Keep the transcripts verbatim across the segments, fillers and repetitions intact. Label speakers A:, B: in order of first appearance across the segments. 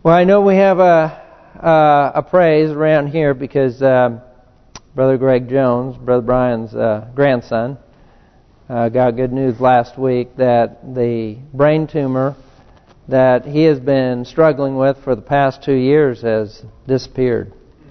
A: Well, I know we have a uh, a praise around here because um, Brother Greg Jones, Brother Brian's uh, grandson, uh, got good news last week that the brain tumor that he has been struggling with for the past two years has disappeared.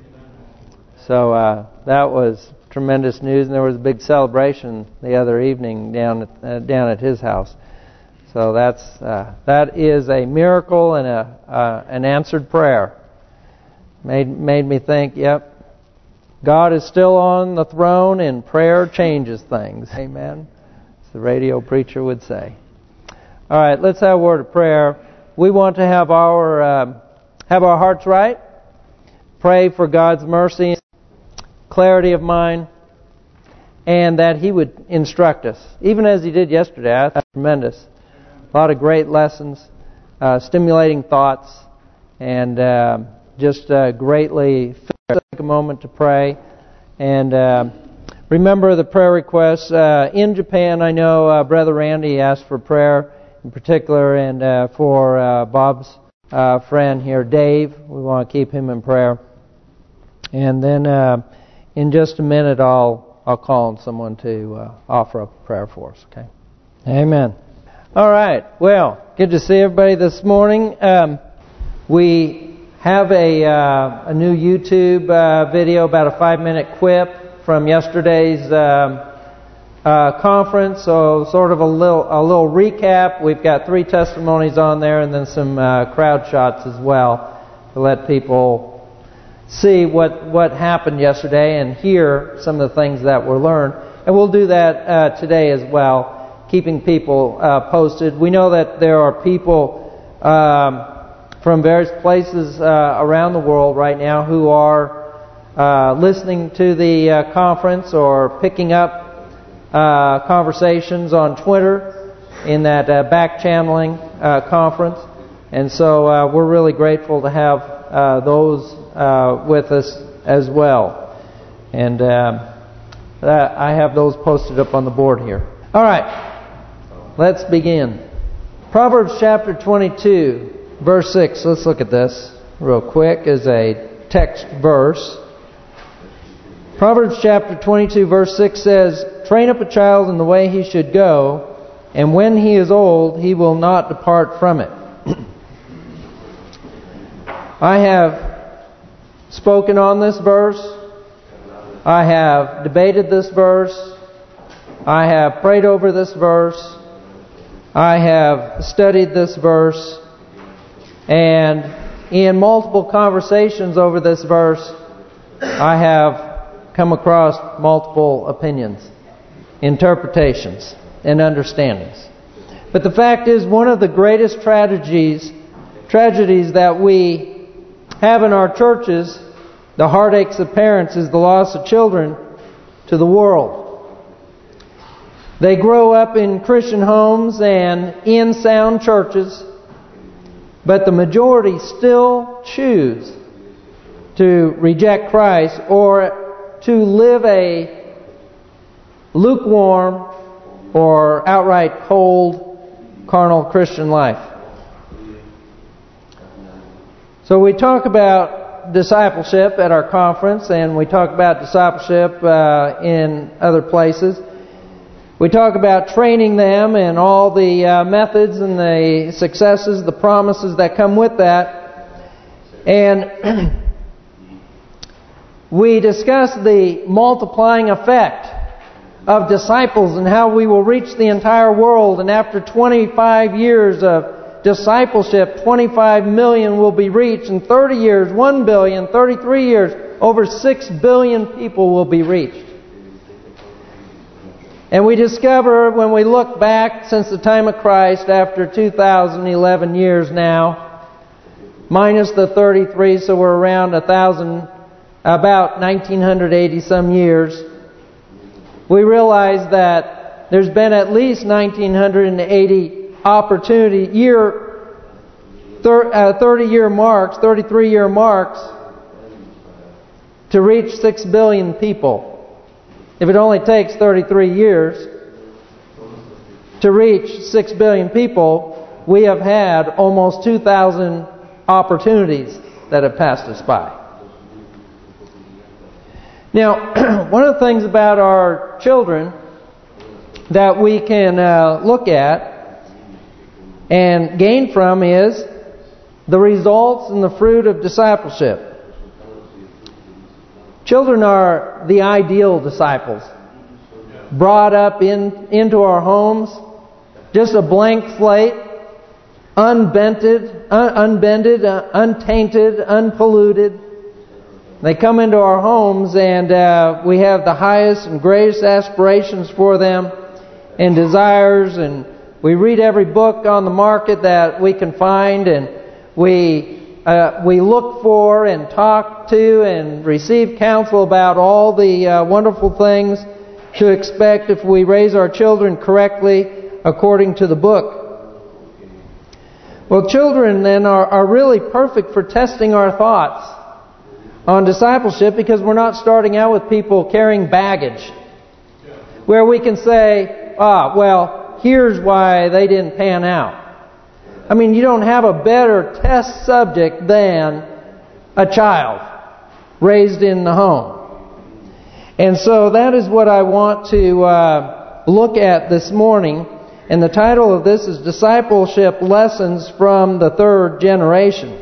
A: So uh, that was tremendous news, and there was a big celebration the other evening down at, uh, down at his house. So that's uh, that is a miracle and a uh, an answered prayer. Made made me think, yep, God is still on the throne, and prayer changes things. Amen. As the radio preacher would say. All right, let's have a word of prayer. We want to have our uh, have our hearts right. Pray for God's mercy, clarity of mind, and that He would instruct us, even as He did yesterday. I thought that was tremendous. A lot of great lessons, uh, stimulating thoughts, and uh, just uh, greatly take a moment to pray. And uh, remember the prayer requests. Uh, in Japan, I know uh, Brother Randy asked for prayer in particular, and uh, for uh, Bob's uh, friend here, Dave. We want to keep him in prayer. And then uh, in just a minute, I'll I'll call on someone to uh, offer up a prayer for us. Okay? Amen. All right. Well, good to see everybody this morning. Um, we have a uh, a new YouTube uh, video, about a five-minute quip from yesterday's um, uh, conference. So, sort of a little a little recap. We've got three testimonies on there, and then some uh, crowd shots as well to let people see what what happened yesterday and hear some of the things that were learned. And we'll do that uh, today as well, keeping people uh, posted. We know that there are people um, from various places uh, around the world right now who are uh, listening to the uh, conference or picking up uh, conversations on Twitter in that uh, back-channeling uh, conference. And so uh, we're really grateful to have uh, those uh, with us as well. And um, that I have those posted up on the board here. All right. Let's begin. Proverbs chapter twenty-two, verse six. Let's look at this real quick as a text verse. Proverbs chapter twenty-two, verse six says, "Train up a child in the way he should go, and when he is old, he will not depart from it." I have spoken on this verse. I have debated this verse. I have prayed over this verse. I have studied this verse, and in multiple conversations over this verse, I have come across multiple opinions, interpretations, and understandings. But the fact is, one of the greatest tragedies, tragedies that we have in our churches, the heartaches of parents, is the loss of children to the world. They grow up in Christian homes and in sound churches, but the majority still choose to reject Christ or to live a lukewarm or outright cold, carnal Christian life. So we talk about discipleship at our conference, and we talk about discipleship uh, in other places. We talk about training them and all the uh, methods and the successes, the promises that come with that. And we discuss the multiplying effect of disciples and how we will reach the entire world. And after twenty-five years of discipleship, twenty-five million will be reached. In thirty years, one billion. thirty-three years, over six billion people will be reached. And we discover, when we look back since the time of Christ, after two thousand eleven years now, minus the thirty-three, so we're around a thousand, about nineteen eighty some years, we realize that there's been at least nineteen eighty opportunity year, thirty year marks, thirty-three year marks to reach six billion people. If it only takes thirty-three years to reach six billion people, we have had almost two thousand opportunities that have passed us by. Now, one of the things about our children that we can uh, look at and gain from is the results and the fruit of discipleship. Children are the ideal disciples, brought up in into our homes, just a blank slate, unbented, un unbended, uh, untainted, unpolluted. They come into our homes and uh, we have the highest and greatest aspirations for them and desires, and we read every book on the market that we can find, and we uh, we look for and talk to and receive counsel about all the uh, wonderful things to expect if we raise our children correctly according to the book. Well, children then are, are really perfect for testing our thoughts on discipleship, because we're not starting out with people carrying baggage where we can say, ah, well, here's why they didn't pan out. I mean, you don't have a better test subject than a child raised in the home. And so that is what I want to uh, look at this morning. And the title of this is Discipleship Lessons from the Third Generation.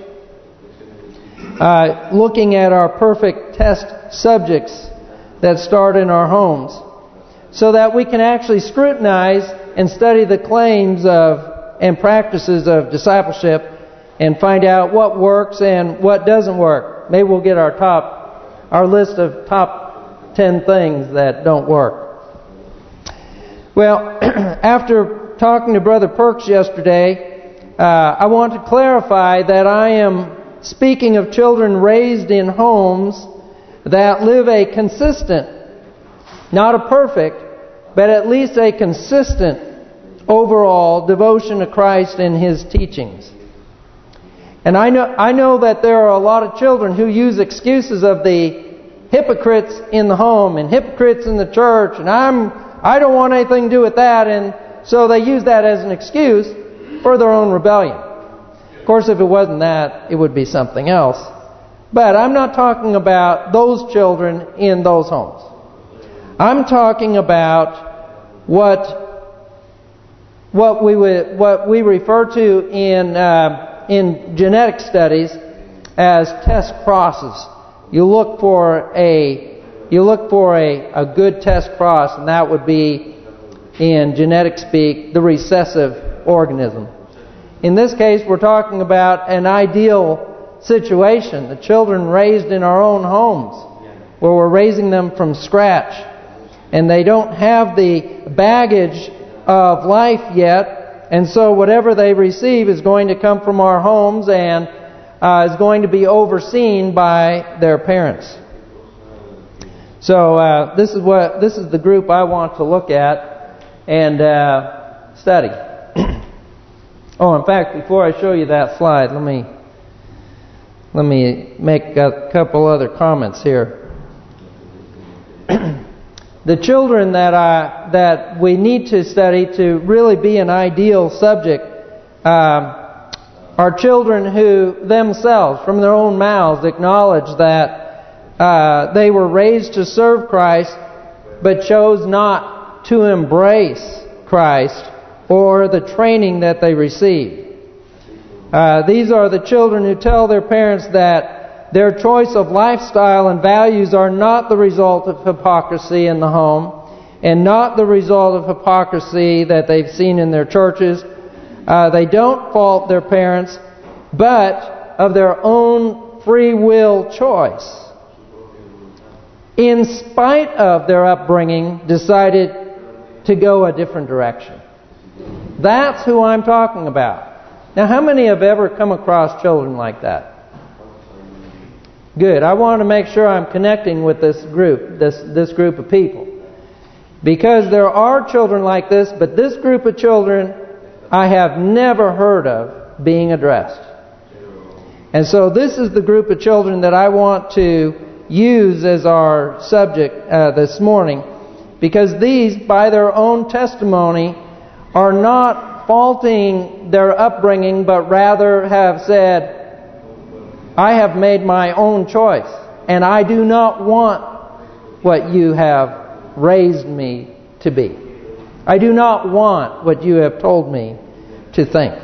A: Uh, looking at our perfect test subjects that start in our homes, so that we can actually scrutinize and study the claims of and practices of discipleship and find out what works and what doesn't work. Maybe we'll get our top, our list of top ten things that don't work. Well, after talking to Brother Perks yesterday, uh, I want to clarify that I am speaking of children raised in homes that live a consistent, not a perfect, but at least a consistent overall devotion to Christ and His teachings. And I know I know that there are a lot of children who use excuses of the hypocrites in the home and hypocrites in the church, and I'm I don't want anything to do with that, and so they use that as an excuse for their own rebellion. Of course, if it wasn't that, it would be something else. But I'm not talking about those children in those homes. I'm talking about what what we would what we refer to in uh, in genetic studies as test crosses. You look for a you look for a a good test cross, and that would be, in genetic speak, the recessive organism. In this case, we're talking about an ideal situation, the children raised in our own homes, where we're raising them from scratch. And they don't have the baggage of life yet, and so whatever they receive is going to come from our homes and uh, is going to be overseen by their parents. So uh, this is what this is the group I want to look at and uh, study. Oh, in fact, before I show you that slide, let me let me make a couple other comments here. The children that I that we need to study to really be an ideal subject uh, are children who themselves, from their own mouths, acknowledge that uh, they were raised to serve Christ, but chose not to embrace Christ or the training that they received. Uh, these are the children who tell their parents that their choice of lifestyle and values are not the result of hypocrisy in the home, and not the result of hypocrisy that they've seen in their churches. Uh, they don't fault their parents, but of their own free will choice, in spite of their upbringing, decided to go a different direction. That's who I'm talking about. Now, how many have ever come across children like that? Good. I want to make sure I'm connecting with this group, this this group of people. Because there are children like this, but this group of children I have never heard of being addressed. And so this is the group of children that I want to use as our subject uh, this morning. Because these, by their own testimony, are not faulting their upbringing, but rather have said, I have made my own choice, and I do not want what you have raised me to be. I do not want what you have told me to think.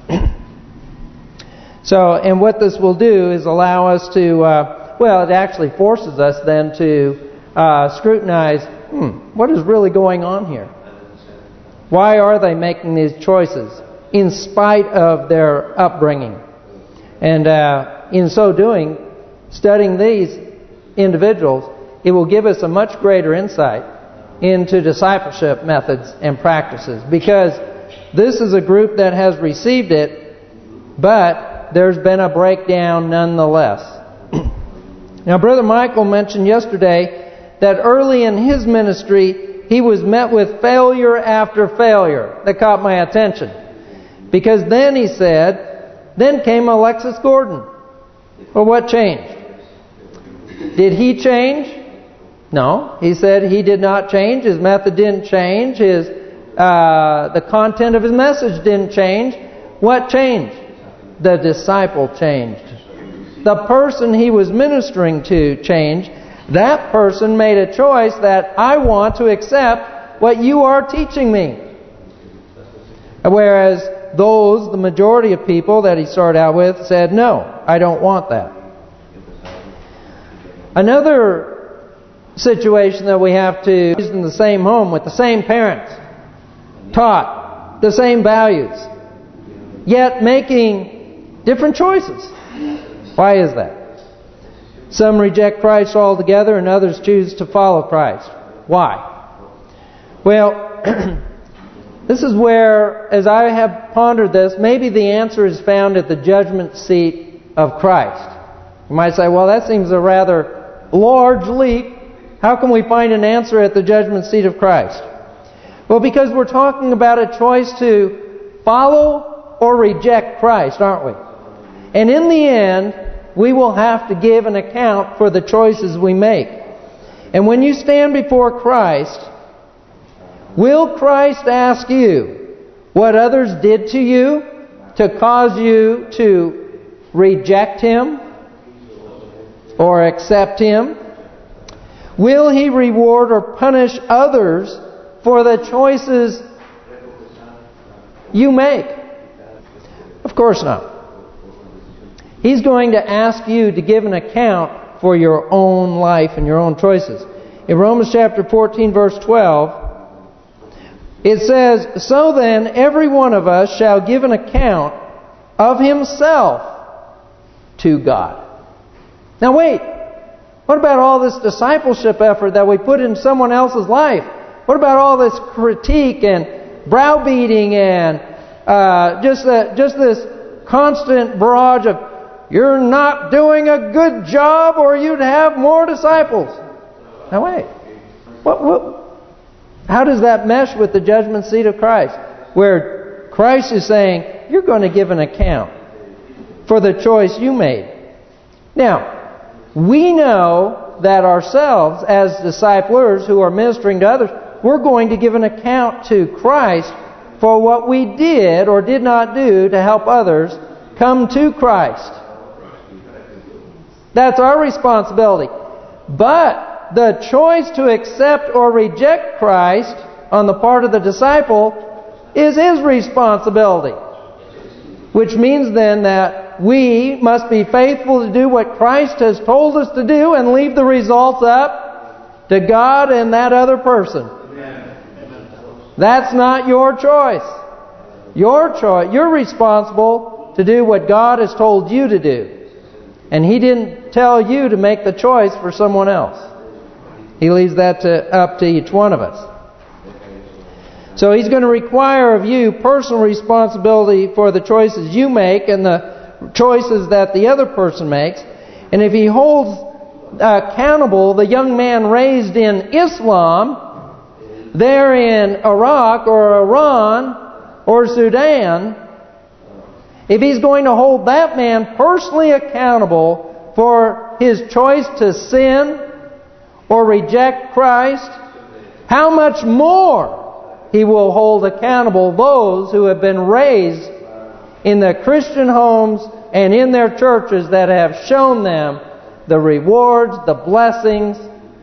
A: So, and what this will do is allow us to, uh, well, it actually forces us then to uh, scrutinize, hmm, what is really going on here? Why are they making these choices in spite of their upbringing? And uh, in so doing, studying these individuals, it will give us a much greater insight into discipleship methods and practices. Because this is a group that has received it, but there's been a breakdown nonetheless. Now, Brother Michael mentioned yesterday that early in his ministry, he was met with failure after failure. That caught my attention. Because then he said, then came Alexis Gordon. Well, what changed? Did he change? No. He said he did not change. His method didn't change. His uh, the content of his message didn't change. What changed? The disciple changed. The person he was ministering to changed. That person made a choice that I want to accept what you are teaching me. Whereas those, the majority of people that he started out with, said, no, I don't want that. Another situation that we have to use in the same home with the same parents, taught the same values, yet making different choices. Why is that? Some reject Christ altogether and others choose to follow Christ. Why? Well, this is where, as I have pondered this, maybe the answer is found at the judgment seat of Christ. You might say, well, that seems a rather large leap. How can we find an answer at the judgment seat of Christ? Well, because we're talking about a choice to follow or reject Christ, aren't we? And in the end, we will have to give an account for the choices we make. And when you stand before Christ, will Christ ask you what others did to you to cause you to reject Him or accept Him? Will He reward or punish others for the choices you make? Of course not. He's going to ask you to give an account for your own life and your own choices. In Romans chapter fourteen, verse twelve, it says, so then every one of us shall give an account of himself to God. Now wait, what about all this discipleship effort that we put in someone else's life? What about all this critique and browbeating and uh, just the, just this constant barrage of, you're not doing a good job or you'd have more disciples? Now wait, what, what, how does that mesh with the judgment seat of Christ? Where Christ is saying, you're going to give an account for the choice you made. Now, we know that ourselves as disciplers who are ministering to others, we're going to give an account to Christ for what we did or did not do to help others come to Christ. That's our responsibility. But the choice to accept or reject Christ on the part of the disciple is his responsibility. Which means then that we must be faithful to do what Christ has told us to do and leave the results up to God and that other person. That's not your choice. Your choice. You're responsible to do what God has told you to do. And He didn't tell you to make the choice for someone else. He leaves that to, up to each one of us. So He's going to require of you personal responsibility for the choices you make and the choices that the other person makes. And if He holds accountable the young man raised in Islam, there in Iraq or Iran or Sudan, if He's going to hold that man personally accountable for his choice to sin or reject Christ, how much more He will hold accountable those who have been raised in the Christian homes and in their churches that have shown them the rewards, the blessings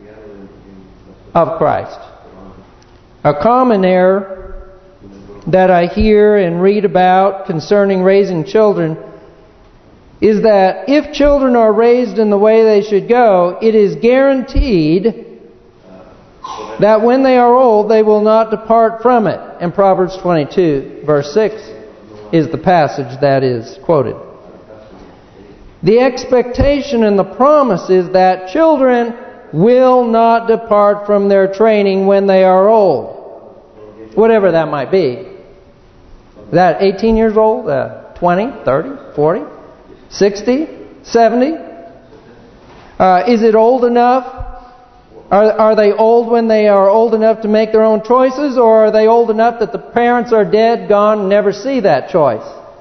A: of Christ. A common error that I hear and read about concerning raising children is that if children are raised in the way they should go, it is guaranteed that when they are old, they will not depart from it. And Proverbs twenty-two, verse six, is the passage that is quoted. The expectation and the promise is that children will not depart from their training when they are old. Whatever that might be. Is that eighteen years old? Uh, twenty? thirty? forty? sixty? seventy? Uh, is it old enough? Are, are they old when they are old enough to make their own choices, or are they old enough that the parents are dead, gone, and never see that choice?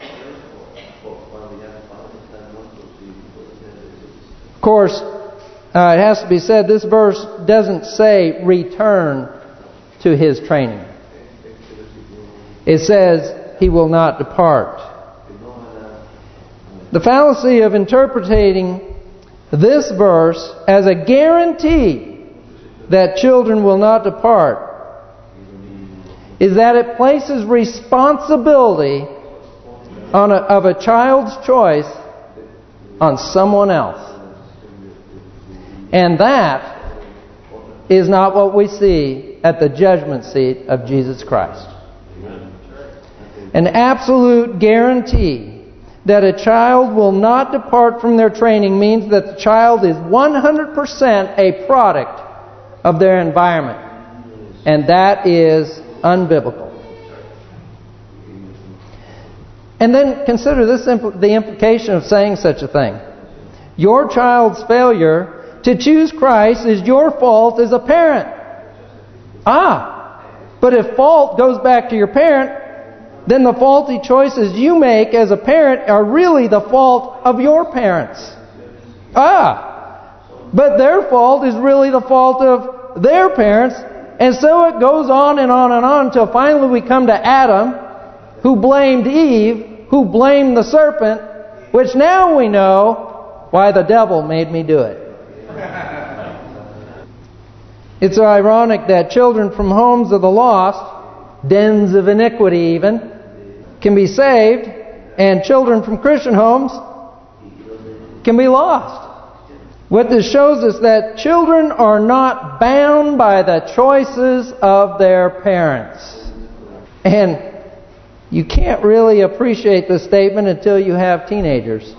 A: Of course, uh, it has to be said, this verse doesn't say return to his training. It says he will not depart. The fallacy of interpreting this verse as a guarantee that children will not depart is that it places responsibility on a, of a child's choice on someone else. And that is not what we see at the judgment seat of Jesus Christ. An absolute guarantee that a child will not depart from their training means that the child is one hundred percent a product of their environment. And that is unbiblical. And then consider this impl- the implication of saying such a thing. Your child's failure to choose Christ is your fault as a parent. Ah, but if fault goes back to your parent, then the faulty choices you make as a parent are really the fault of your parents. Ah, but their fault is really the fault of their parents. And so it goes on and on and on until finally we come to Adam, who blamed Eve, who blamed the serpent, which now we know why the devil made me do it. It's ironic that children from homes of the lost, dens of iniquity even, can be saved, and children from Christian homes can be lost. What this shows us that children are not bound by the choices of their parents. And you can't really appreciate this statement until you have teenagers.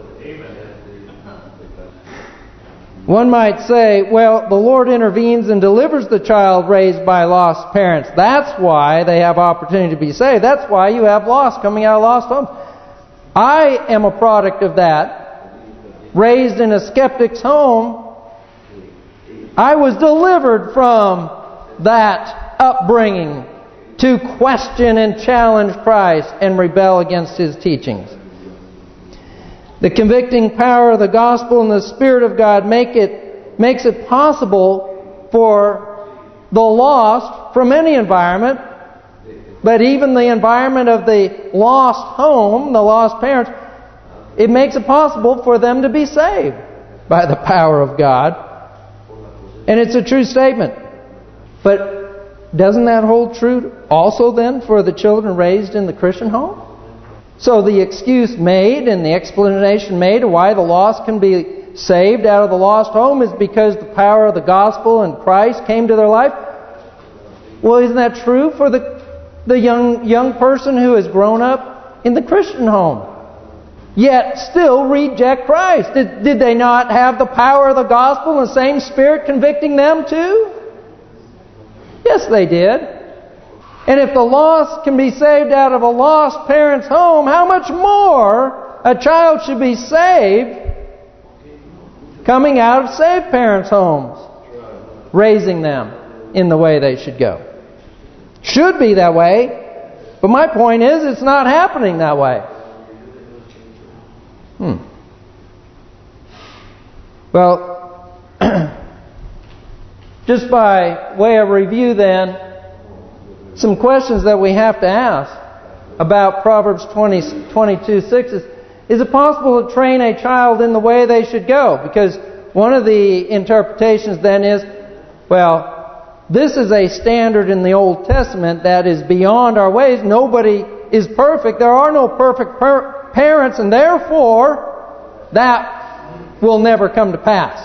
A: One might say, well, the Lord intervenes and delivers the child raised by lost parents. That's why they have opportunity to be saved. That's why you have lost coming out of lost homes. I am a product of that. Raised in a skeptic's home, I was delivered from that upbringing to question and challenge Christ and rebel against His teachings. The convicting power of the gospel and the Spirit of God make it makes it possible for the lost from any environment, but even the environment of the lost home, the lost parents, it makes it possible for them to be saved by the power of God. And it's a true statement. But doesn't that hold true also then for the children raised in the Christian home? So the excuse made and the explanation made of why the lost can be saved out of the lost home is because the power of the gospel and Christ came to their life. Well, isn't that true for the the young young person who has grown up in the Christian home, yet still reject Christ? Did, did they not have the power of the gospel and the same Spirit convicting them too? Yes, they did. And if the lost can be saved out of a lost parent's home, how much more a child should be saved coming out of saved parents' homes, raising them in the way they should go. Should be that way, but my point is it's not happening that way. Hmm. Well, just by way of review then, some questions that we have to ask about Proverbs twenty, twenty-two, six is, Is it possible to train a child in the way they should go? Because one of the interpretations then is, well, this is a standard in the Old Testament that is beyond our ways. Nobody is perfect. There are no perfect per parents, and therefore that will never come to pass.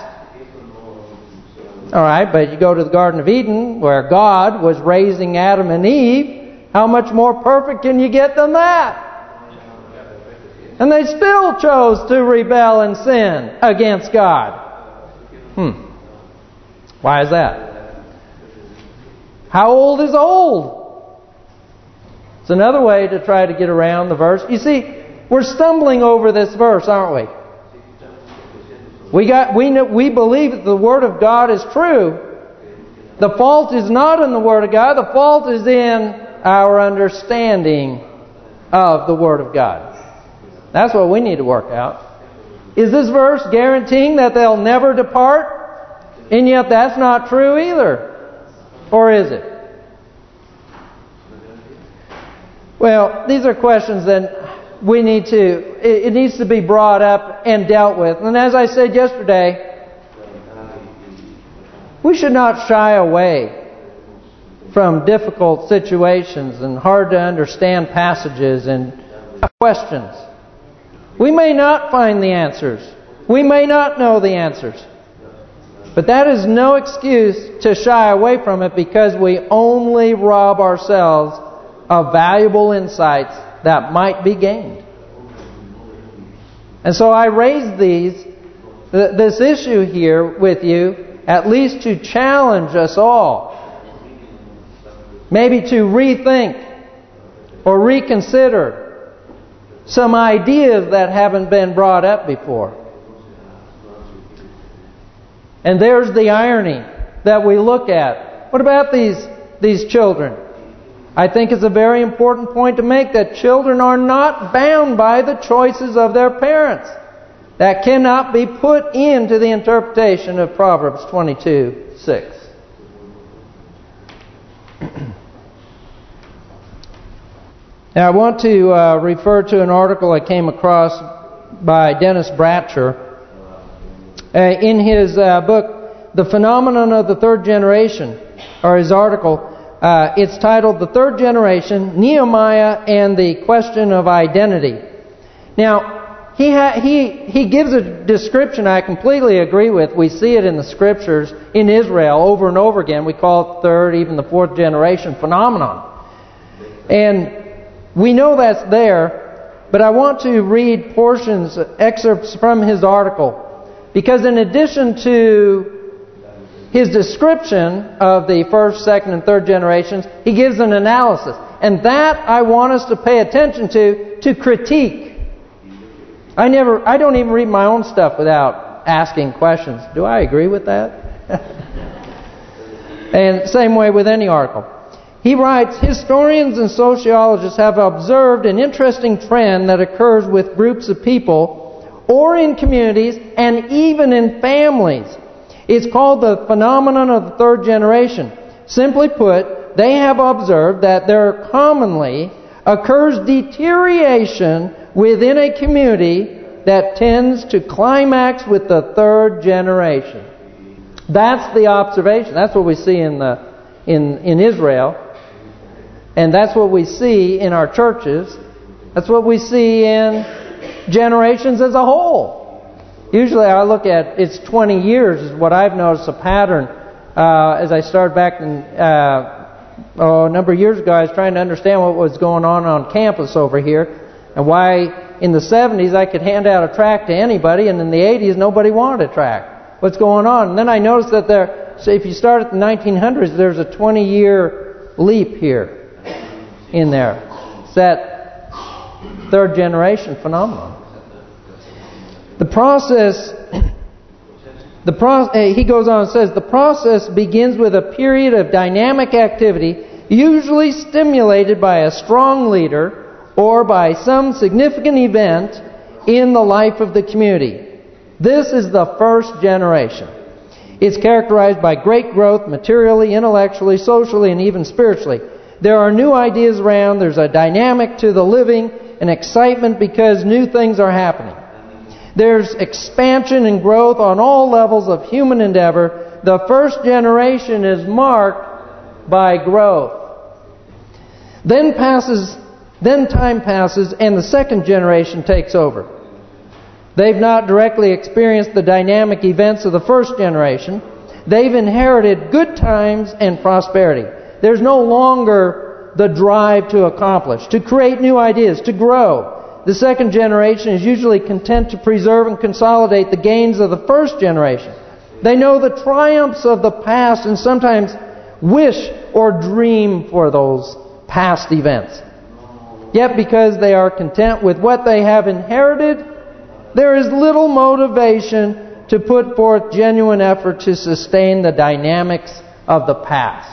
A: All right, but you go to the Garden of Eden where God was raising Adam and Eve. How much more perfect can you get than that? And they still chose to rebel and sin against God. Hmm. Why is that? How old is old? It's another way to try to get around the verse. You see, we're stumbling over this verse, aren't we? We got we know, we believe that the Word of God is true. The fault is not in the Word of God. The fault is in our understanding of the Word of God. That's what we need to work out. Is this verse guaranteeing that they'll never depart? And yet that's not true either. Or is it? Well, these are questions that we need to, it needs to be brought up and dealt with. And as I said yesterday, we should not shy away from difficult situations and hard to understand passages and questions. We may not find the answers. We may not know the answers. But that is no excuse to shy away from it, because we only rob ourselves of valuable insights that might be gained. And so I raise these, th this issue here with you, at least to challenge us all. Maybe to rethink or reconsider some ideas that haven't been brought up before. And there's the irony that we look at. What about these these children? I think it's a very important point to make, that children are not bound by the choices of their parents. That cannot be put into the interpretation of Proverbs twenty-two six. Now, I want to uh, refer to an article I came across by Dennis Bratcher uh, in his uh, book, The Phenomenon of the Third Generation, or his article. Uh, it's titled, The Third Generation, Nehemiah and the Question of Identity. Now, he ha he he gives a description I completely agree with. We see it in the Scriptures in Israel over and over again. We call it third, even the fourth generation phenomenon. And we know that's there, but I want to read portions, excerpts from his article, because in addition to his description of the first, second, and third generations, he gives an analysis. And that I want us to pay attention to, to critique. I never, I don't even read my own stuff without asking questions. Do I agree with that? And same way with any article. He writes, historians and sociologists have observed an interesting trend that occurs with groups of people, or in communities, and even in families. It's called the phenomenon of the third generation. Simply put, they have observed that there commonly occurs deterioration within a community that tends to climax with the third generation. That's the observation. That's what we see in the in in Israel. And that's what we see in our churches. That's what we see in generations as a whole. Usually I look at, it's twenty years is what I've noticed a pattern. Uh, as I started back in, uh, oh, a number of years ago, I was trying to understand what was going on on campus over here. And why in the seventies I could hand out a tract to anybody, and in the eighties nobody wanted a tract. What's going on? And then I noticed that there, so if you start at the nineteen hundreds, there's a twenty-year leap here. In there. It's that third generation phenomenon. The process, the pro, he goes on and says, the process begins with a period of dynamic activity, usually stimulated by a strong leader or by some significant event in the life of the community. This is the first generation. It's characterized by great growth materially, intellectually, socially, and even spiritually. There are new ideas around. There's a dynamic to the living. and excitement because new things are happening. There's expansion and growth on all levels of human endeavor. The first generation is marked by growth. Then passes, then time passes, and the second generation takes over. They've not directly experienced the dynamic events of the first generation. They've inherited good times and prosperity. There's no longer the drive to accomplish, to create new ideas, to grow. The second generation is usually content to preserve and consolidate the gains of the first generation. They know the triumphs of the past and sometimes wish or dream for those past events. Yet because they are content with what they have inherited, there is little motivation to put forth genuine effort to sustain the dynamics of the past.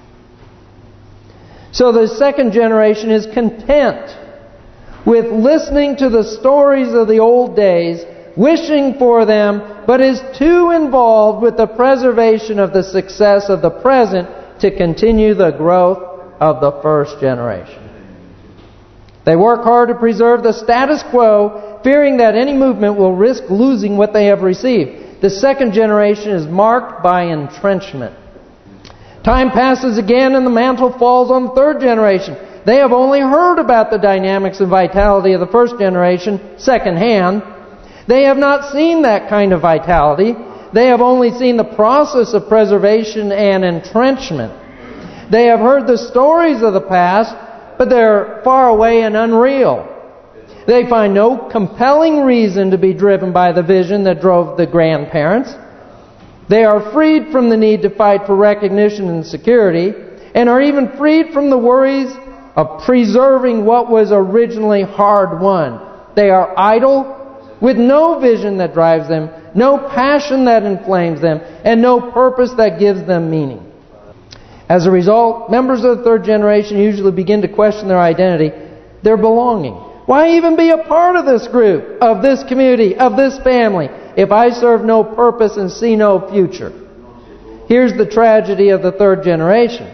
A: So the second generation is content with listening to the stories of the old days, wishing for them, but is too involved with the preservation of the success of the present to continue the growth of the first generation. They work hard to preserve the status quo, fearing that any movement will risk losing what they have received. The second generation is marked by entrenchment. Time passes again and the mantle falls on the third generation. They have only heard about the dynamics and vitality of the first generation secondhand. They have not seen that kind of vitality. They have only seen the process of preservation and entrenchment. They have heard the stories of the past, but they're far away and unreal. They find no compelling reason to be driven by the vision that drove the grandparents. They are freed from the need to fight for recognition and security, and are even freed from the worries of preserving what was originally hard won. They are idle, with no vision that drives them, no passion that inflames them, and no purpose that gives them meaning. As a result, members of the third generation usually begin to question their identity, their belonging. Why even be a part of this group, of this community, of this family, if I serve no purpose and see no future? Here's the tragedy of the third generation.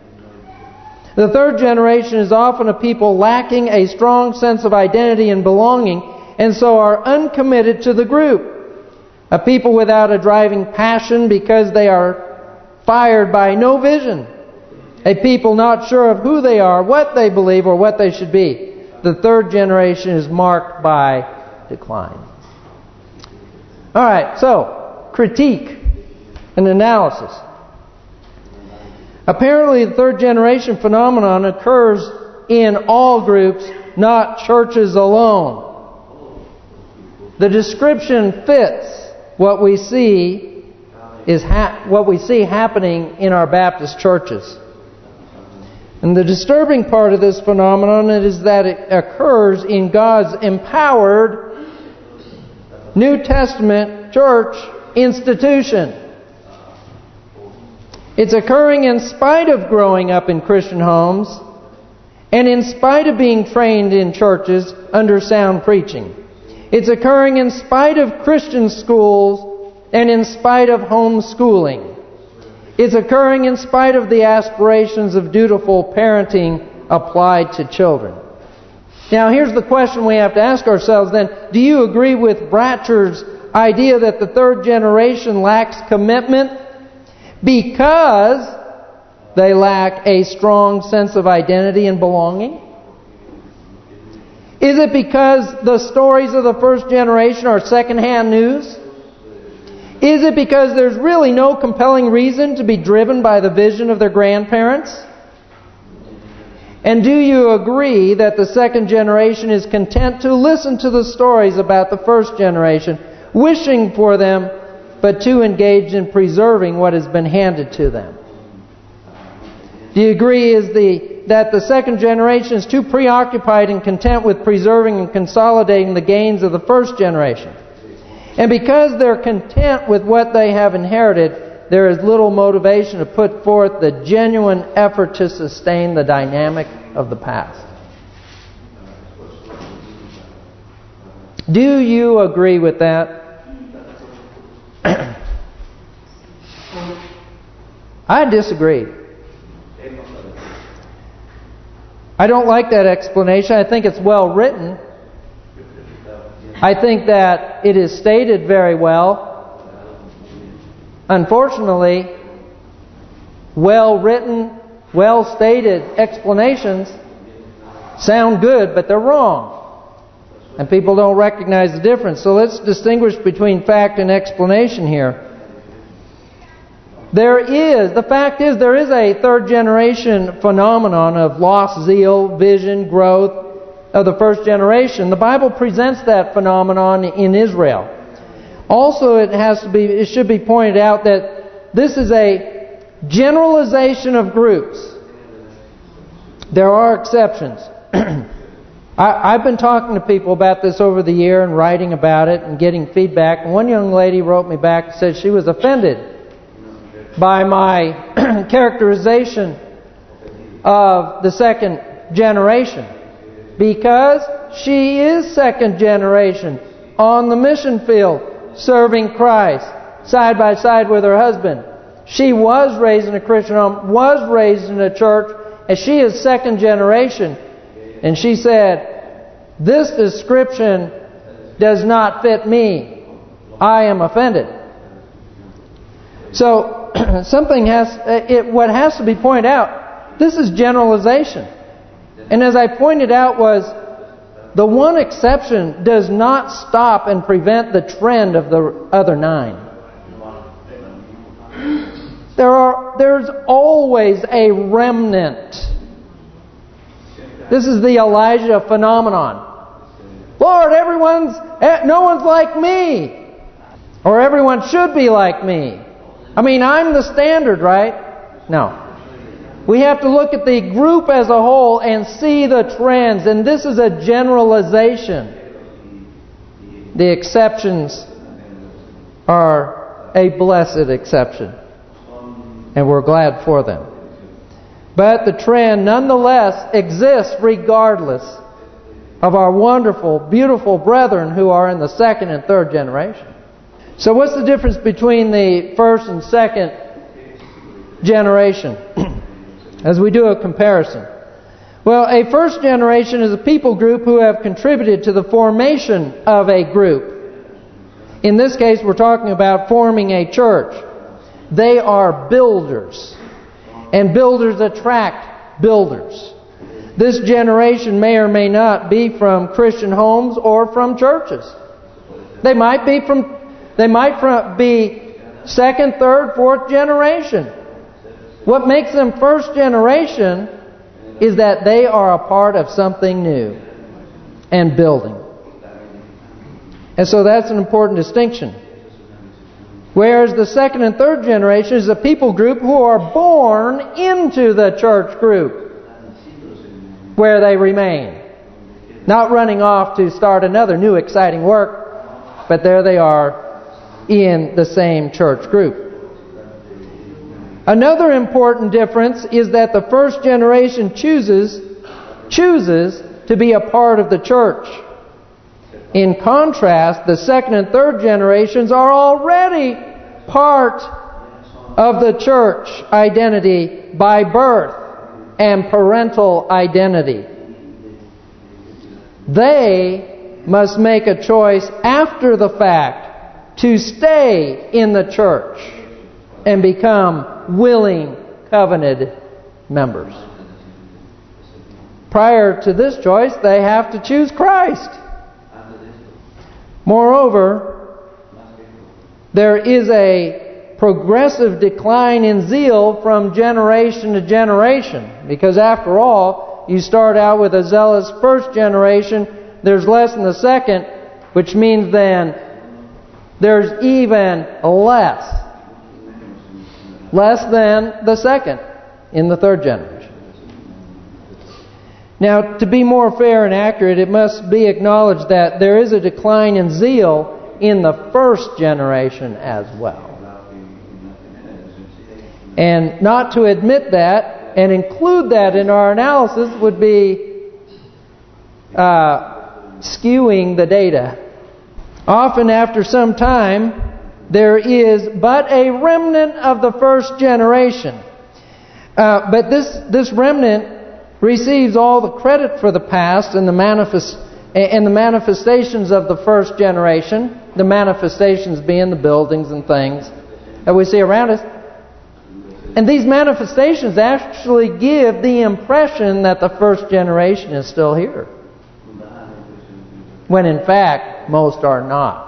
A: The third generation is often a people lacking a strong sense of identity and belonging, and so are uncommitted to the group. A people without a driving passion because they are fired by no vision. A people not sure of who they are, what they believe, or what they should be. The third generation is marked by decline. All right, so critique and analysis. Apparently, the third generation phenomenon occurs in all groups, not churches alone. The description fits what we see is ha what we see happening in our Baptist churches. And the disturbing part of this phenomenon is that it occurs in God's empowered New Testament church institution. It's occurring in spite of growing up in Christian homes and in spite of being trained in churches under sound preaching. It's occurring in spite of Christian schools and in spite of homeschooling. It's occurring in spite of the aspirations of dutiful parenting applied to children. Now here's the question we have to ask ourselves then. Do you agree with Bratcher's idea that the third generation lacks commitment because they lack a strong sense of identity and belonging? Is it because the stories of the first generation are secondhand news? Is it because there's really no compelling reason to be driven by the vision of their grandparents? And do you agree that the second generation is content to listen to the stories about the first generation, wishing for them, but too engaged in preserving what has been handed to them? Do you agree is the that the second generation is too preoccupied and content with preserving and consolidating the gains of the first generation? And because they're content with what they have inherited, there is little motivation to put forth the genuine effort to sustain the dynamic of the past. Do you agree with that? I disagree. I don't like that explanation. I think it's well written. I think that it is stated very well. Unfortunately, well-written, well-stated explanations sound good, but they're wrong. And people don't recognize the difference. So let's distinguish between fact and explanation here. There is, the fact is, there is a third generation phenomenon of lost zeal, vision, growth of the first generation. The Bible presents that phenomenon in Israel. Also, it has to be, it should be pointed out that this is a generalization of groups. There are exceptions. I, I've been talking to people about this over the year and writing about it and getting feedback. And one young lady wrote me back and said she was offended by my characterization of the second generation, because she is second generation on the mission field, serving Christ, side by side with her husband. She was raised in a Christian home, was raised in a church, and she is second generation. And she said, this description does not fit me. I am offended. So, something has, it, what has to be pointed out, this is generalization. And as I pointed out was, the one exception does not stop and prevent the trend of the other nine. There are, there's always a remnant. This is the Elijah phenomenon. Lord, everyone's, no one's like me. Or everyone should be like me. I mean, I'm the standard, right? No. We have to look at the group as a whole and see the trends. And this is a generalization. The exceptions are a blessed exception. And we're glad for them. But the trend nonetheless exists regardless of our wonderful, beautiful brethren who are in the second and third generation. So what's the difference between the first and second generation? As we do a comparison. Well, a first generation is a people group who have contributed to the formation of a group. In this case, we're talking about forming a church. They are builders. And builders attract builders. This generation may or may not be from Christian homes or from churches. They might be from, they might from, be second, third, fourth generation. What makes them first generation is that they are a part of something new and building. And so that's an important distinction. Whereas the second and third generation is a people group who are born into the church group where they remain. Not running off to start another new exciting work, but there they are in the same church group. Another important difference is that the first generation chooses chooses to be a part of the church. In contrast, the second and third generations are already part of the church identity by birth and parental identity. They must make a choice after the fact to stay in the church and become willing, covenanted members. Prior to this choice, they have to choose Christ. Moreover, there is a progressive decline in zeal from generation to generation. Because after all, you start out with a zealous first generation, there's less in the second, which means then there's even less. Less than the second in the third generation. Now, to be more fair and accurate, it must be acknowledged that there is a decline in zeal in the first generation as well. And not to admit that and include that in our analysis would be uh, skewing the data. Often after some time, there is but a remnant of the first generation. Uh, but this this remnant receives all the credit for the past and the manifest and the manifestations of the first generation, the manifestations being the buildings and things that we see around us. And these manifestations actually give the impression that the first generation is still here, when in fact most are not.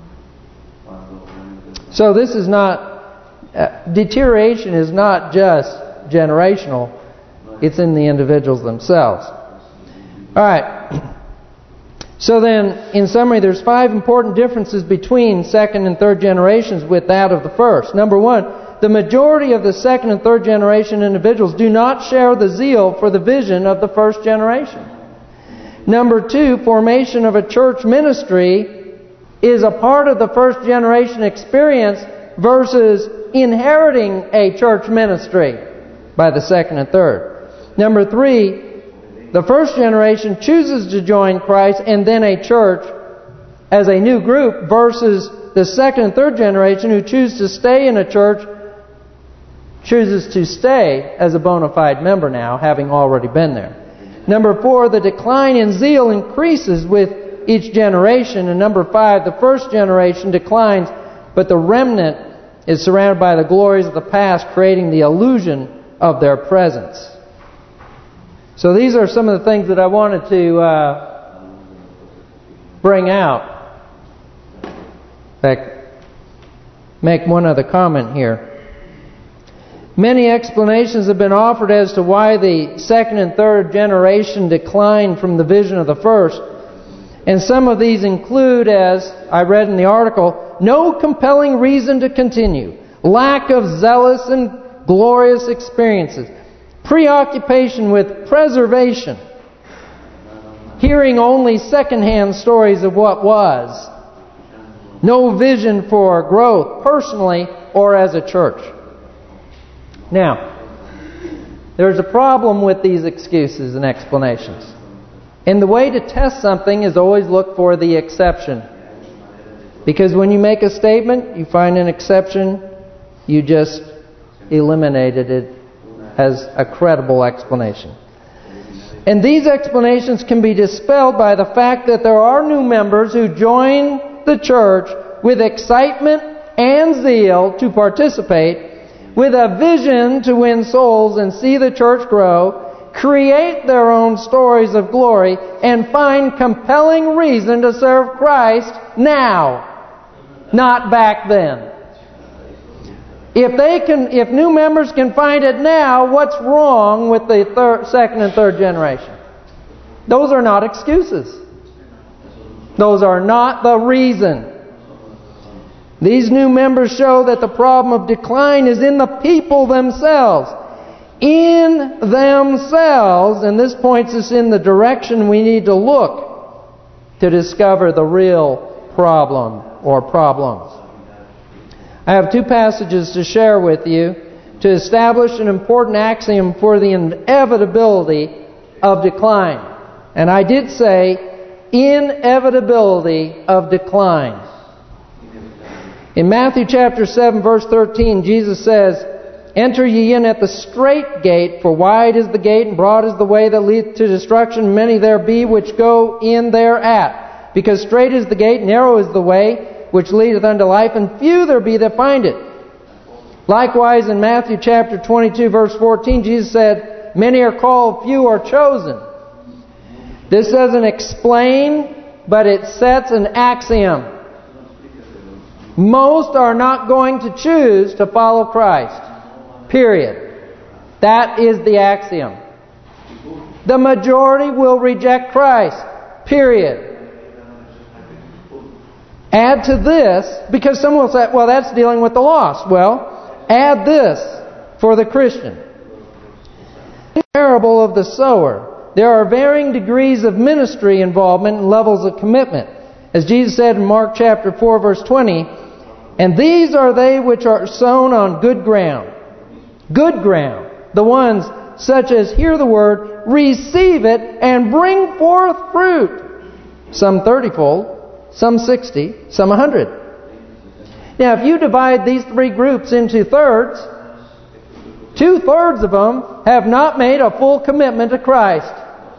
A: So this is not, uh, deterioration is not just generational, it's in the individuals themselves. Alright, so then in summary there's five important differences between second and third generations with that of the first. Number one, the majority of the second and third generation individuals do not share the zeal for the vision of the first generation. Number two, formation of a church ministry is a part of the first generation experience versus inheriting a church ministry by the second and third. Number three, the first generation chooses to join Christ and then a church as a new group versus the second and third generation who choose to stay in a church chooses to stay as a bona fide member now, having already been there. Number four, the decline in zeal increases with each generation. And number five, the first generation declines, but the remnant is surrounded by the glories of the past, creating the illusion of their presence. So these are some of the things that I wanted to uh, bring out. In fact, make one other comment here. Many explanations have been offered as to why the second and third generation declined from the vision of the first. And some of these include, as I read in the article, no compelling reason to continue, lack of zealous and glorious experiences, preoccupation with preservation, hearing only secondhand stories of what was, no vision for growth personally or as a church. Now, there's a problem with these excuses and explanations. And the way to test something is always look for the exception. Because when you make a statement, you find an exception, you just eliminated it as a credible explanation. And these explanations can be dispelled by the fact that there are new members who join the church with excitement and zeal to participate, with a vision to win souls and see the church grow, create their own stories of glory, and find compelling reason to serve Christ now, not back then. If they can, if new members can find it now, what's wrong with the third, second and third generation? Those are not excuses. Those are not the reason. These new members show that the problem of decline is in the people themselves. In themselves, and this points us in the direction we need to look to discover the real problem or problems. I have two passages to share with you to establish an important axiom for the inevitability of decline. And I did say inevitability of decline. In Matthew chapter seven, verse thirteen, Jesus says, "Enter ye in at the strait gate, for wide is the gate, and broad is the way that leadeth to destruction. Many there be which go in thereat. Because strait is the gate, narrow is the way which leadeth unto life, and few there be that find it." Likewise, in Matthew chapter twenty-two, verse fourteen, Jesus said, "Many are called, few are chosen." This doesn't explain, but it sets an axiom. Most are not going to choose to follow Christ. Period. That is the axiom. The majority will reject Christ. Period. Add to this, because someone will say, well, that's dealing with the lost. Well, add this for the Christian. In the parable of the sower, there are varying degrees of ministry involvement and levels of commitment. As Jesus said in Mark chapter four, verse twenty, "And these are they which are sown on good ground." Good ground. The ones such as hear the word, receive it, and bring forth fruit. Some thirty-fold, some sixty, some a hundred. Now, if you divide these three groups into thirds, two-thirds of them have not made a full commitment to Christ.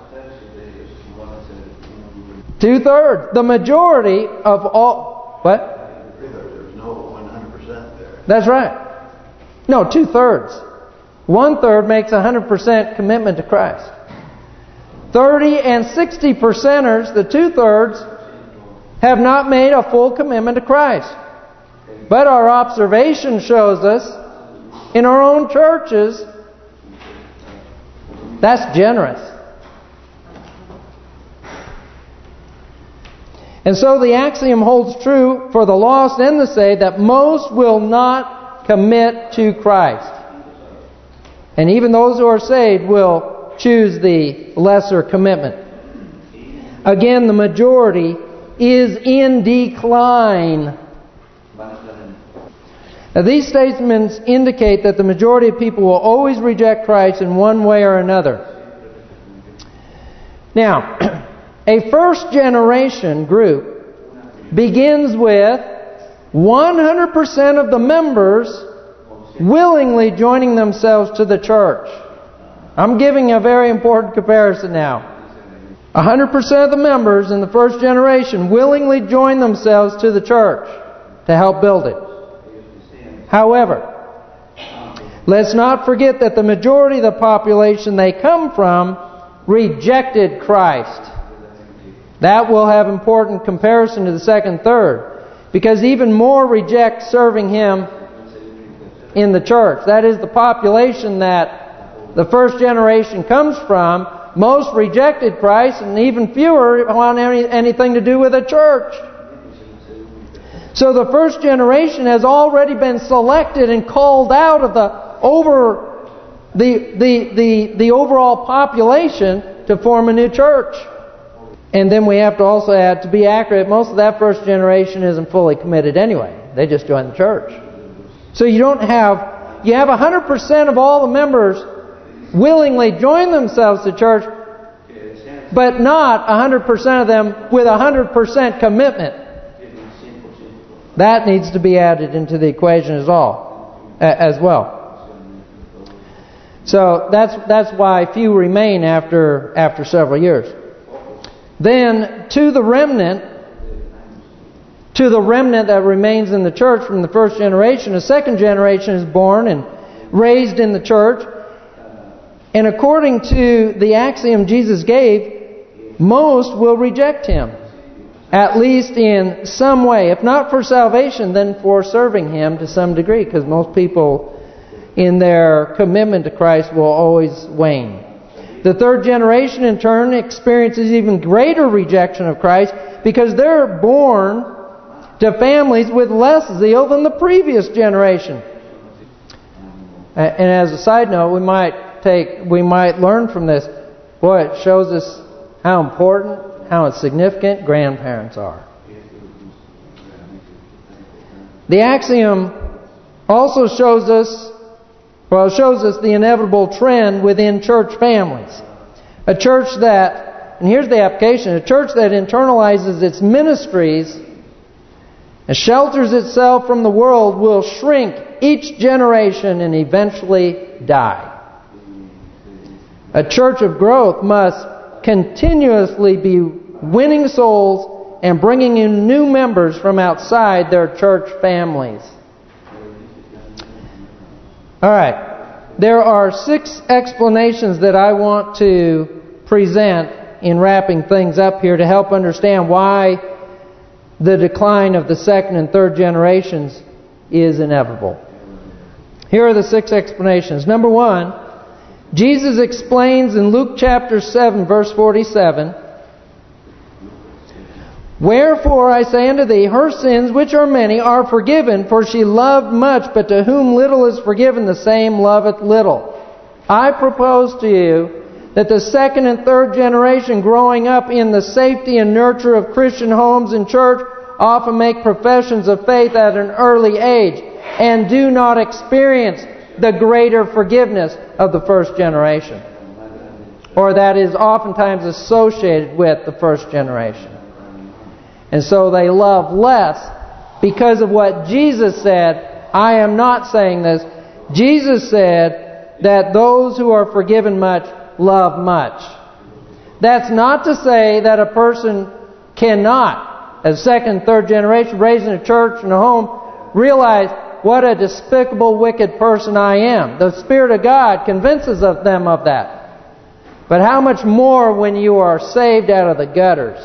A: Two-thirds. The majority of all... What?
B: There's no one hundred percent there.
A: That's right. No, two-thirds. One-third makes a one hundred percent commitment to Christ. thirty and sixty percenters, the two-thirds, have not made a full commitment to Christ. But our observation shows us, in our own churches, that's generous. And so the axiom holds true for the lost and the saved, that most will not commit to Christ. And even those who are saved will choose the lesser commitment. Again, the majority is in decline. Now, these statements indicate that the majority of people will always reject Christ in one way or another. Now, a first generation group begins with one hundred percent of the members willingly joining themselves to the church. I'm giving a very important comparison now. one hundred percent of the members in the first generation willingly join themselves to the church to help build it. However, let's not forget that the majority of the population they come from rejected Christ. That will have important comparison to the second third, because even more reject serving Him in the church. That is the population that the first generation comes from. Most rejected Christ, and even fewer want any, anything to do with a church. So the first generation has already been selected and called out of the over the the the the overall population to form a new church. And then we have to also add, to be accurate, most of that first generation isn't fully committed anyway. They just joined the church. So you don't have, you have one hundred percent of all the members willingly join themselves to church, but not one hundred percent of them with one hundred percent commitment. That needs to be added into the equation as all, as well. So that's that's why few remain after after several years. Then to the remnant, to the remnant that remains in the church from the first generation, a second generation is born and raised in the church. And according to the axiom Jesus gave, most will reject Him, at least in some way. If not for salvation, then for serving Him to some degree, because most people in their commitment to Christ will always wane. The third generation, in turn, experiences even greater rejection of Christ because they're born to families with less zeal than the previous generation. And as a side note, we might take, we might learn from this. Boy, it shows us how important, how significant grandparents are. The axiom also shows us, well, it shows us the inevitable trend within church families. A church that, and here's the application, a church that internalizes its ministries and shelters itself from the world will shrink each generation and eventually die. A church of growth must continuously be winning souls and bringing in new members from outside their church families. All right. There are six explanations that I want to present in wrapping things up here to help understand why the decline of the second and third generations is inevitable. Here are the six explanations. Number one, Jesus explains in Luke chapter seven, verse forty-seven, "Wherefore I say unto thee, her sins, which are many, are forgiven, for she loved much, but to whom little is forgiven, the same loveth little." I propose to you that the second and third generation growing up in the safety and nurture of Christian homes and church often make professions of faith at an early age and do not experience the greater forgiveness of the first generation, or that is oftentimes associated with the first generation. And so they love less because of what Jesus said. I am not saying this. Jesus said, that those who are forgiven much love much. That's not to say that a person cannot, as second, third generation, raised in a church and a home, realize what a despicable, wicked person I am. The Spirit of God convinces of them of that. But how much more when you are saved out of the gutters?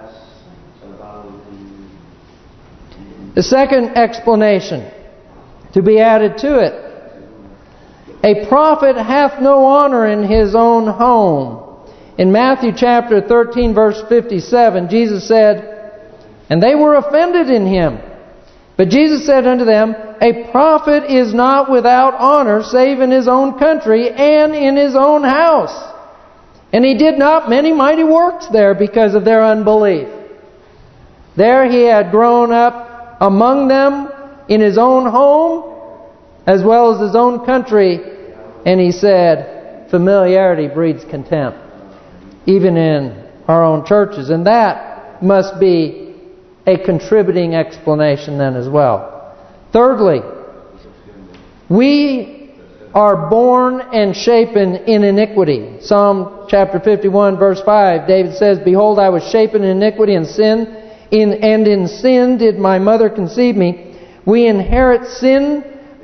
A: The second explanation to be added to it. A prophet hath no honor in his own home. In Matthew chapter thirteen, verse fifty-seven, Jesus said, and they were offended in him. But Jesus said unto them, a prophet is not without honor, save in his own country and in his own house. And he did not many mighty works there because of their unbelief. There he had grown up among them in his own home, as well as his own country. And he said, familiarity breeds contempt, even in our own churches. And that must be a contributing explanation then as well. Thirdly, we are born and shapen in iniquity. Psalm chapter fifty-one, verse five, David says, behold, I was shapen in iniquity and sin, in and in sin did my mother conceive me. We inherit sin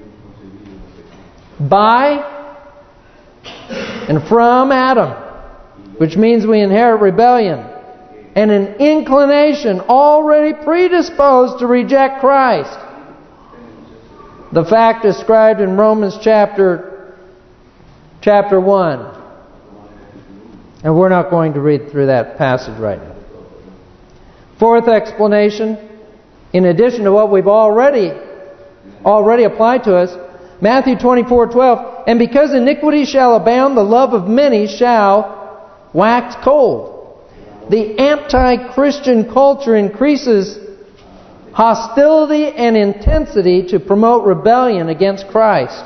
A: by and from Adam, which means we inherit rebellion and an inclination already predisposed to reject Christ. The fact described in Romans chapter chapter one. And we're not going to read through that passage right now. Fourth explanation, in addition to what we've already already applied to us, Matthew twenty-four twelve, and because iniquity shall abound, the love of many shall wax cold. The anti-Christian culture increases hostility and intensity to promote rebellion against Christ.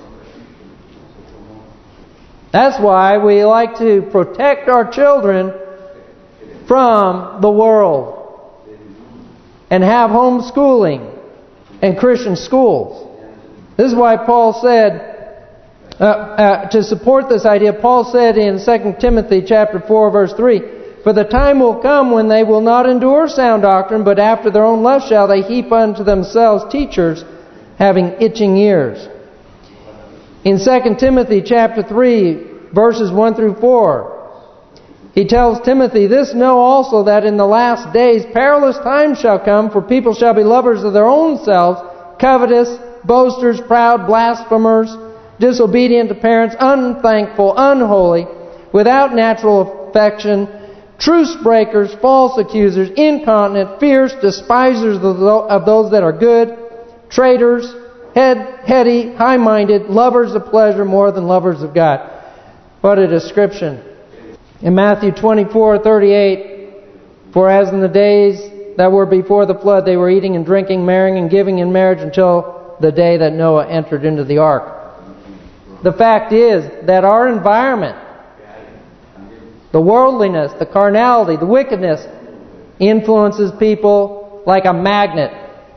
A: That's why we like to protect our children from the world and have homeschooling and Christian schools. This is why Paul said, uh, uh, to support this idea, Paul said in Second Timothy chapter four, verse three, for the time will come when they will not endure sound doctrine, but after their own lust shall they heap unto themselves teachers having itching ears. In Second Timothy chapter three, verses one through four, he tells Timothy, this know also that in the last days perilous times shall come, for people shall be lovers of their own selves, covetous, boasters, proud, blasphemers, disobedient to parents, unthankful, unholy, without natural affection, truce breakers, false accusers, incontinent, fierce, despisers of those that are good, traitors, head, heady, high-minded, lovers of pleasure more than lovers of God. What a description. In Matthew twenty-four thirty-eight, for as in the days that were before the flood, they were eating and drinking, marrying and giving in marriage until the day that Noah entered into the ark. The fact is that our environment, the worldliness, the carnality, the wickedness, influences people like a magnet.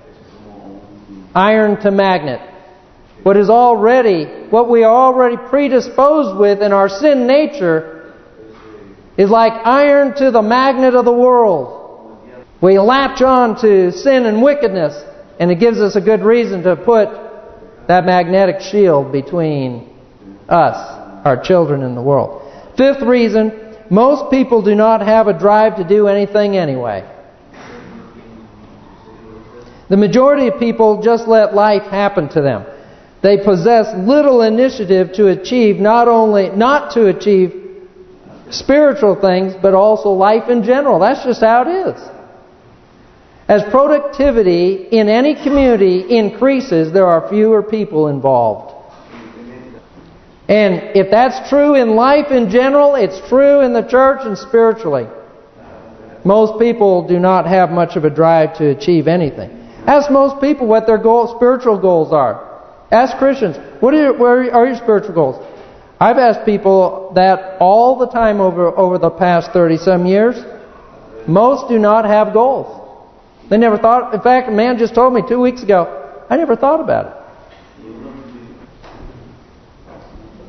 A: Iron to magnet. What is already, what we are already predisposed with in our sin nature is like iron to the magnet of the world. We latch on to sin and wickedness, and it gives us a good reason to put that magnetic shield between us, our children, and the world. Fifth reason, most people do not have a drive to do anything anyway. The majority of people just let life happen to them. They possess little initiative to achieve not only not to achieve spiritual things, but also life in general. That's just how it is. As productivity in any community increases, there are fewer people involved. And if that's true in life in general, it's true in the church and spiritually. Most people do not have much of a drive to achieve anything. Ask most people what their goal, spiritual goals are. Ask Christians, what are your, where are your spiritual goals? I've asked people that all the time over over the past thirty some years. Most do not have goals. They never thought. In fact, a man just told me two weeks ago, I never thought about it.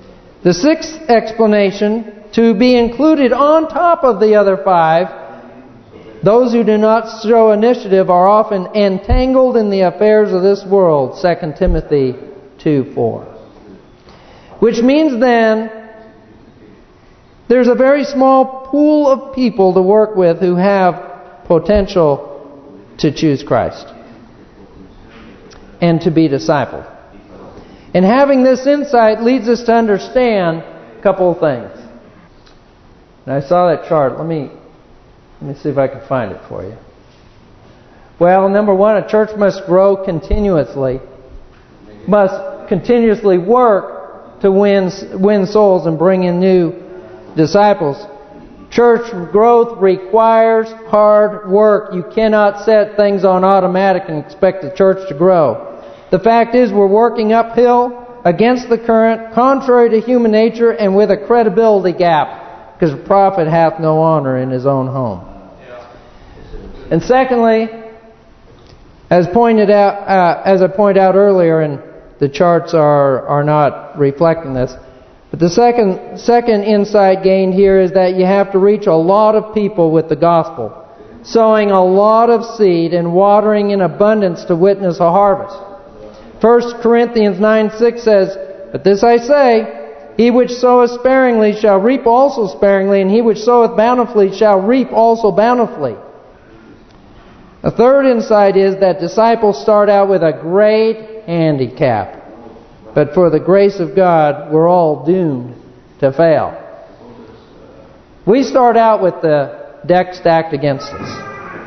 A: The sixth explanation, to be included on top of the other five, those who do not show initiative are often entangled in the affairs of this world, Second Timothy two four. Which means then, there's a very small pool of people to work with who have potential to choose Christ and to be discipled. And having this insight leads us to understand a couple of things. And I saw that chart. Let me let me see if I can find it for you. Well, number one, a church must grow continuously, must continuously work to win win souls and bring in new disciples. Church growth requires hard work. You cannot set things on automatic and expect the church to grow. The fact is, we're working uphill against the current, contrary to human nature, and with a credibility gap, because the prophet hath no honor in his own home. And secondly, as pointed out, uh, as I pointed out earlier, and the charts are are not reflecting this, but the second second insight gained here is that you have to reach a lot of people with the gospel, sowing a lot of seed and watering in abundance to witness a harvest. First Corinthians nine six says, "But this I say, he which soweth sparingly shall reap also sparingly, and he which soweth bountifully shall reap also bountifully." A third insight is that disciples start out with a great handicap. But for the grace of God, we're all doomed to fail. We start out with the deck stacked against us.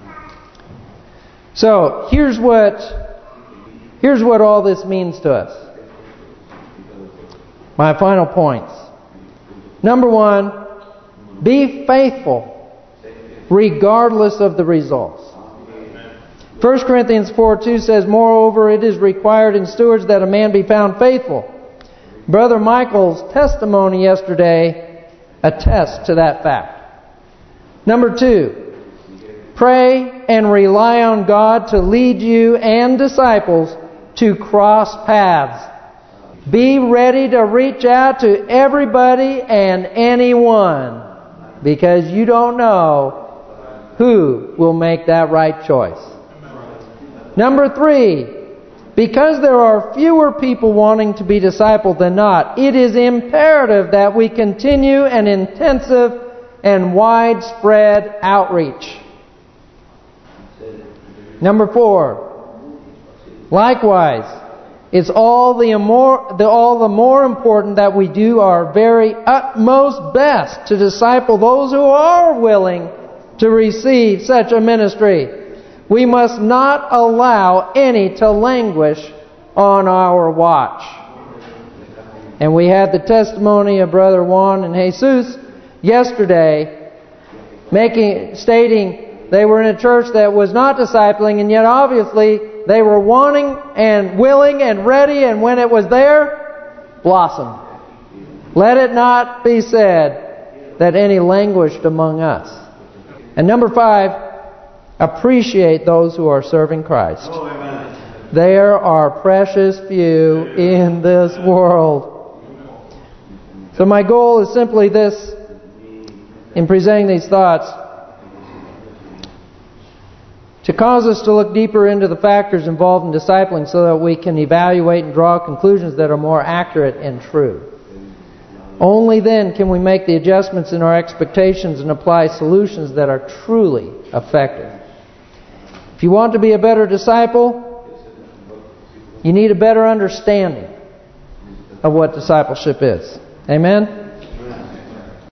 A: So, here's what here's what all this means to us. My final points. Number one, be faithful regardless of the results. First Corinthians four two says, "Moreover, it is required in stewards that a man be found faithful." Brother Michael's testimony yesterday attests to that fact. Number two, pray and rely on God to lead you and disciples to cross paths. Be ready to reach out to everybody and anyone, because you don't know who will make that right choice. Number three, because there are fewer people wanting to be discipled than not, it is imperative that we continue an intensive and widespread outreach. Number four, likewise, it's all the more the all the more important that we do our very utmost best to disciple those who are willing to receive such a ministry. We must not allow any to languish on our watch. And we had the testimony of Brother Juan and Jesus yesterday, making stating they were in a church that was not discipling, and yet obviously they were wanting and willing and ready, and when it was there, blossomed. Let it not be said that any languished among us. And number five, appreciate those who are serving Christ.
B: Oh, amen.
A: There are precious few in this world. So my goal is simply this, in presenting these thoughts, to cause us to look deeper into the factors involved in discipling so that we can evaluate and draw conclusions that are more accurate and true. Only then can we make the adjustments in our expectations and apply solutions that are truly effective. If you want to be a better disciple, you need a better understanding of what discipleship is. Amen?